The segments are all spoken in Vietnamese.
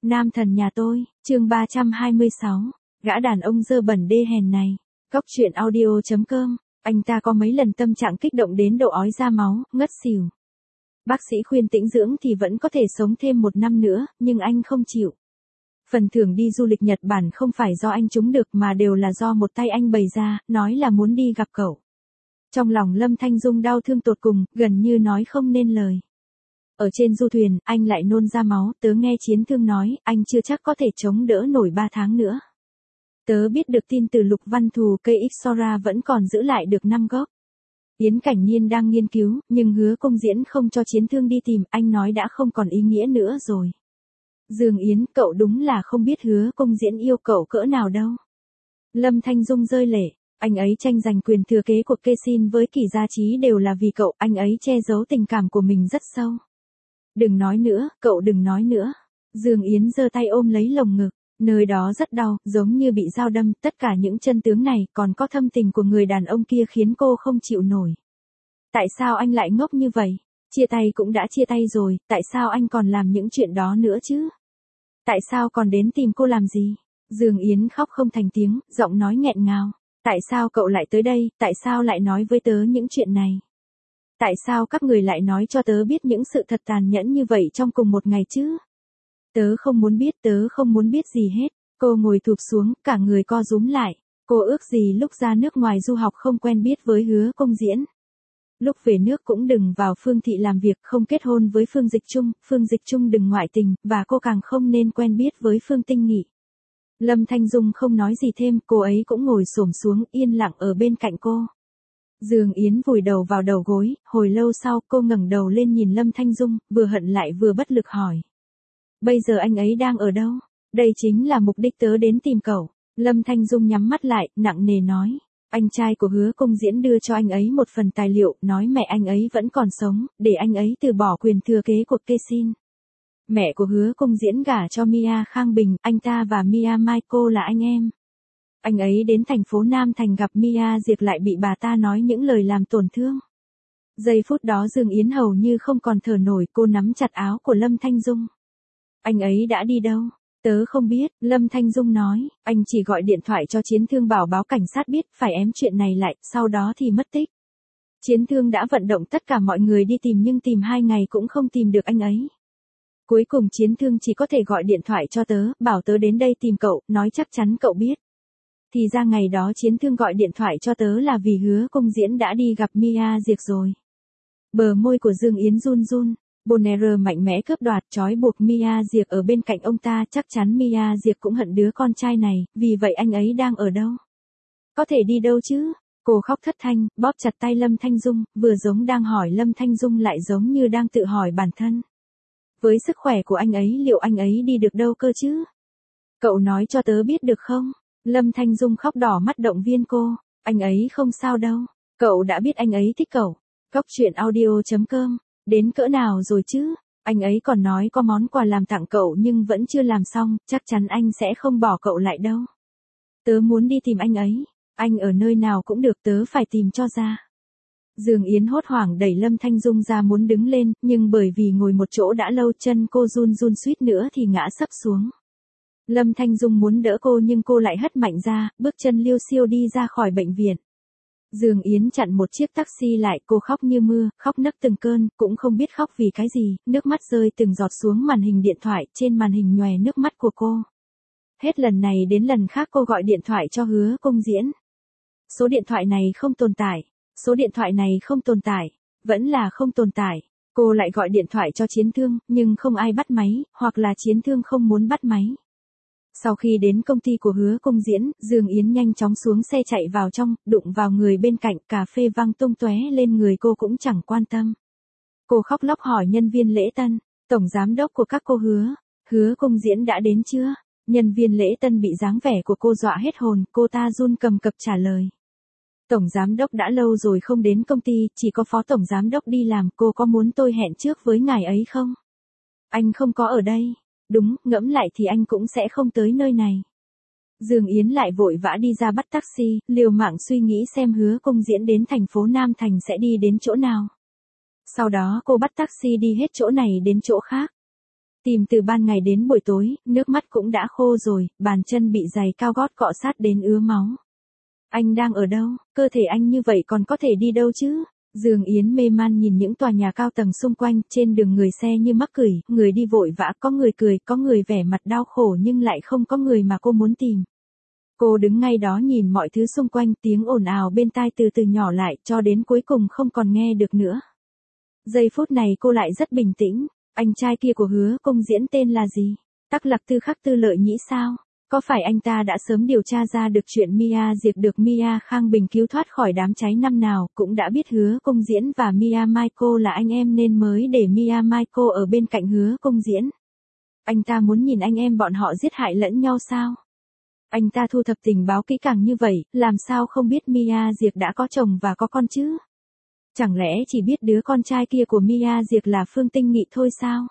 Nam thần nhà tôi, chương 326, gã đàn ông dơ bẩn đê hèn này. Cóc truyện audio.com, anh ta có mấy lần tâm trạng kích động đến độ ói ra máu, ngất xỉu. Bác sĩ khuyên tĩnh dưỡng thì vẫn có thể sống thêm 1 năm nữa, nhưng anh không chịu. Phần thưởng đi du lịch Nhật Bản không phải do anh trúng được mà đều là do một tay anh bày ra, nói là muốn đi gặp cậu. Trong lòng Lâm Thanh Dung đau thương tột cùng, gần như nói không nên lời. Ở trên du thuyền, anh lại nôn ra máu, tớ nghe Chiến Thương nói, anh chưa chắc có thể chống đỡ nổi 3 tháng nữa. Tớ biết được tin từ Lục Văn Thù, cây Ixora vẫn còn giữ lại được 5 gốc. Yến Cảnh Nhiên đang nghiên cứu, nhưng Hứa Công Diễn không cho Chiến Thương đi tìm, anh nói đã không còn ý nghĩa nữa rồi. Dương Yến, cậu đúng là không biết Hứa Công Diễn yêu cậu cỡ nào đâu. Lâm Thanh Dung rơi lệ, anh ấy tranh giành quyền thừa kế của Kê-xin với Kỷ Gia Chí đều là vì cậu, anh ấy che giấu tình cảm của mình rất sâu. Đừng nói nữa, cậu đừng nói nữa. Dương Yến giơ tay ôm lấy lồng ngực, nơi đó rất đau, giống như bị dao đâm, tất cả những chân tướng này còn có thâm tình của người đàn ông kia khiến cô không chịu nổi. Tại sao anh lại ngốc như vậy? Chia tay cũng đã chia tay rồi, tại sao anh còn làm những chuyện đó nữa chứ? Tại sao còn đến tìm cô làm gì? Dương Yến khóc không thành tiếng, giọng nói nghẹn ngào. Tại sao cậu lại tới đây, tại sao lại nói với tớ những chuyện này? Tại sao các người lại nói cho tớ biết những sự thật tàn nhẫn như vậy trong cùng một ngày chứ? Tớ không muốn biết gì hết. Cô ngồi thụp xuống, cả người co rúm lại. Cô ước gì lúc ra nước ngoài du học không quen biết với Hứa Công Diễn. Lúc về nước cũng đừng vào Phương Thị làm việc, không kết hôn với Phương Dịch Trung đừng ngoại tình, và cô càng không nên quen biết với Phương Tinh Nghị. Lâm Thanh Dung không nói gì thêm, cô ấy cũng ngồi xổm xuống, yên lặng ở bên cạnh cô. Dương Yến vùi đầu vào đầu gối, hồi lâu sau cô ngẩng đầu lên nhìn Lâm Thanh Dung, vừa hận lại vừa bất lực hỏi. Bây giờ anh ấy đang ở đâu? Đây chính là mục đích tớ đến tìm cậu. Lâm Thanh Dung nhắm mắt lại, nặng nề nói. Anh trai của Hứa Công Diễn đưa cho anh ấy một phần tài liệu, nói mẹ anh ấy vẫn còn sống, để anh ấy từ bỏ quyền thừa kế của Kê-xin. Mẹ của Hứa Công Diễn gả cho Mia Khang Bình, anh ta và Mia Mai cô là anh em. Anh ấy đến thành phố Nam Thành gặp Mia Diệp lại bị bà ta nói những lời làm tổn thương. Giây phút đó Dương Yến hầu như không còn thở nổi, cô nắm chặt áo của Lâm Thanh Dung. Anh ấy đã đi đâu? Tớ không biết, Lâm Thanh Dung nói, anh chỉ gọi điện thoại cho Chiến Thương bảo báo cảnh sát biết, phải ém chuyện này lại, sau đó thì mất tích. Chiến Thương đã vận động tất cả mọi người đi tìm nhưng tìm 2 ngày cũng không tìm được anh ấy. Cuối cùng Chiến Thương chỉ có thể gọi điện thoại cho tớ, bảo tớ đến đây tìm cậu, nói chắc chắn cậu biết. Thì ra ngày đó Chiến Thương gọi điện thoại cho tớ là vì Hứa Công Diễn đã đi gặp Mia Diệp rồi. Bờ môi của Dương Yến run run. Bonner mạnh mẽ cướp đoạt trói buộc Mia Diệp ở bên cạnh ông ta, chắc chắn Mia Diệp cũng hận đứa con trai này, vì vậy anh ấy đang ở đâu? Có thể đi đâu chứ? Cô khóc thất thanh, bóp chặt tay Lâm Thanh Dung, vừa giống đang hỏi Lâm Thanh Dung lại giống như đang tự hỏi bản thân. Với sức khỏe của anh ấy liệu anh ấy đi được đâu cơ chứ? Cậu nói cho tớ biết được không? Lâm Thanh Dung khóc đỏ mắt động viên cô, anh ấy không sao đâu, cậu đã biết anh ấy thích cậu. Cóc truyện audio.com. Đến cỡ nào rồi chứ? Anh ấy còn nói có món quà làm tặng cậu nhưng vẫn chưa làm xong, chắc chắn anh sẽ không bỏ cậu lại đâu. Tớ muốn đi tìm anh ấy. Anh ở nơi nào cũng được, tớ phải tìm cho ra. Dương Yến hốt hoảng đẩy Lâm Thanh Dung ra muốn đứng lên, nhưng bởi vì ngồi một chỗ đã lâu chân cô run run suýt nữa thì ngã sấp xuống. Lâm Thanh Dung muốn đỡ cô nhưng cô lại hất mạnh ra, bước chân liêu xiêu đi ra khỏi bệnh viện. Dương Yến chặn một chiếc taxi lại, cô khóc như mưa, khóc nấc từng cơn, cũng không biết khóc vì cái gì, nước mắt rơi từng giọt xuống màn hình điện thoại, trên màn hình nhòe nước mắt của cô. Hết lần này đến lần khác cô gọi điện thoại cho Hứa Công Diễn. Số điện thoại này không tồn tại, số điện thoại này không tồn tại, vẫn là không tồn tại. Cô lại gọi điện thoại cho Chiến Thương, nhưng không ai bắt máy, hoặc là Chiến Thương không muốn bắt máy. Sau khi đến công ty của Hứa Công Diễn, Dương Yến nhanh chóng xuống xe chạy vào trong, đụng vào người bên cạnh, cà phê văng tung tóe lên người cô cũng chẳng quan tâm. Cô khóc lóc hỏi nhân viên lễ tân, tổng giám đốc của các cô Hứa Công Diễn đã đến chưa? Nhân viên lễ tân bị dáng vẻ của cô dọa hết hồn, cô ta run cầm cập trả lời. Tổng giám đốc đã lâu rồi không đến công ty, chỉ có phó tổng giám đốc đi làm, cô có muốn tôi hẹn trước với ngài ấy không? Anh không có ở đây. Đúng, ngẫm lại thì anh cũng sẽ không tới nơi này. Dương Yến lại vội vã đi ra bắt taxi, liều mạng suy nghĩ xem Hứa Công Diễn đến thành phố Nam Thành sẽ đi đến chỗ nào. Sau đó cô bắt taxi đi hết chỗ này đến chỗ khác. Tìm từ ban ngày đến buổi tối, nước mắt cũng đã khô rồi, bàn chân bị giày cao gót cọ sát đến ứa máu. Anh đang ở đâu? Cơ thể anh như vậy còn có thể đi đâu chứ? Dương Yến mê man nhìn những tòa nhà cao tầng xung quanh, trên đường người xe như mắc cười, người đi vội vã, có người cười, có người vẻ mặt đau khổ nhưng lại không có người mà cô muốn tìm. Cô đứng ngay đó nhìn mọi thứ xung quanh, tiếng ồn ào bên tai từ từ nhỏ lại, cho đến cuối cùng không còn nghe được nữa. Giây phút này cô lại rất bình tĩnh, anh trai kia của Hứa Công Diễn tên là gì? Tắc Lạc Tư Khắc Tư Lợi Nhĩ sao? Có phải anh ta đã sớm điều tra ra được chuyện Mia Diệp được Mia Khang Bình cứu thoát khỏi đám cháy năm nào, cũng đã biết Hứa Công Diễn và Mia Michael là anh em nên mới để Mia Michael ở bên cạnh Hứa Công Diễn? Anh ta muốn nhìn anh em bọn họ giết hại lẫn nhau sao? Anh ta thu thập tình báo kỹ càng như vậy, làm sao không biết Mia Diệp đã có chồng và có con chứ? Chẳng lẽ chỉ biết đứa con trai kia của Mia Diệp là Phương Tinh Nghị thôi sao?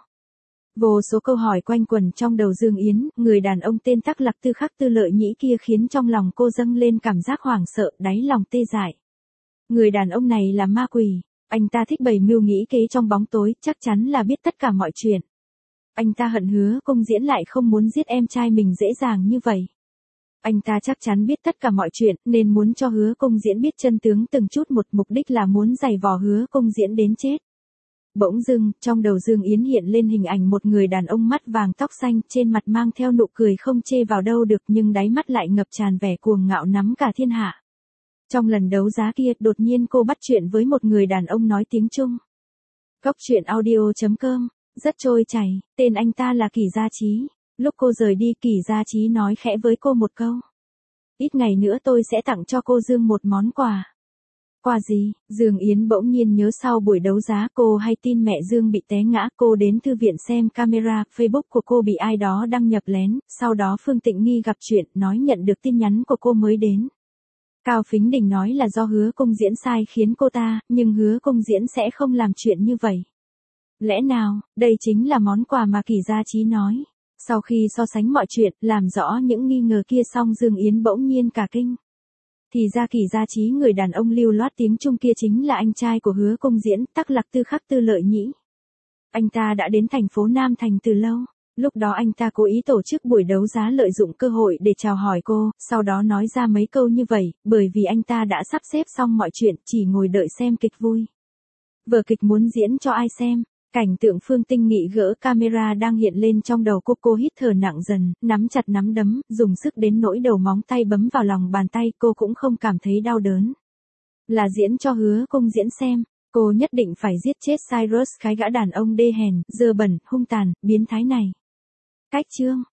Vô số câu hỏi quanh quẩn trong đầu Dương Yến, người đàn ông tên Tắc Lạc Tư Khắc Tư Lợi Nhĩ kia khiến trong lòng cô dâng lên cảm giác hoảng sợ, đáy lòng tê dại. Người đàn ông này là ma quỷ, anh ta thích bày mưu nghĩ kế trong bóng tối, chắc chắn là biết tất cả mọi chuyện. Anh ta hận Hứa Công Diễn lại không muốn giết em trai mình dễ dàng như vậy. Anh ta chắc chắn biết tất cả mọi chuyện, nên muốn cho Hứa Công Diễn biết chân tướng từng chút một, mục đích là muốn giày vò Hứa Công Diễn đến chết. Bỗng dưng, trong đầu Dương Yến hiện lên hình ảnh một người đàn ông mắt vàng tóc xanh, trên mặt mang theo nụ cười không chê vào đâu được nhưng đáy mắt lại ngập tràn vẻ cuồng ngạo nắm cả thiên hạ. Trong lần đấu giá kia, đột nhiên cô bắt chuyện với một người đàn ông nói tiếng Trung. Cốc truyện audio.com, rất trôi chảy, tên anh ta là Kỷ Gia Chí. Lúc cô rời đi, Kỷ Gia Chí nói khẽ với cô một câu. Ít ngày nữa tôi sẽ tặng cho cô Dương một món quà. Quà gì? Dương Yến bỗng nhiên nhớ sau buổi đấu giá cô hay tin mẹ Dương bị té ngã, cô đến thư viện xem camera, Facebook của cô bị ai đó đăng nhập lén, sau đó Phương Tịnh Nghi gặp chuyện, nói nhận được tin nhắn của cô mới đến. Cao Phính Đình nói là do Hứa Công Diễn sai khiến cô ta, nhưng Hứa Công Diễn sẽ không làm chuyện như vậy. Lẽ nào, đây chính là món quà mà Kỷ Gia Chí nói? Sau khi so sánh mọi chuyện, làm rõ những nghi ngờ kia xong Dương Yến bỗng nhiên cả kinh. Thì ra Kỷ Gia Chí người đàn ông lưu loát tiếng Trung kia chính là anh trai của Hứa Công Diễn, Tắc Lạc Tư Khắc Tư Lợi Nhĩ. Anh ta đã đến thành phố Nam Thành từ lâu. Lúc đó anh ta cố ý tổ chức buổi đấu giá lợi dụng cơ hội để chào hỏi cô, sau đó nói ra mấy câu như vậy, bởi vì anh ta đã sắp xếp xong mọi chuyện, chỉ ngồi đợi xem kịch vui. Vở kịch muốn diễn cho ai xem? Cảnh tượng Phương Tinh Nghị gỡ camera đang hiện lên trong đầu cô hít thở nặng dần, nắm chặt nắm đấm, dùng sức đến nỗi đầu móng tay bấm vào lòng bàn tay, cô cũng không cảm thấy đau đớn. Là diễn cho Hứa Công Diễn xem, cô nhất định phải giết chết Cyrus, cái gã đàn ông đê hèn, dơ bẩn, hung tàn, biến thái này. Cách chương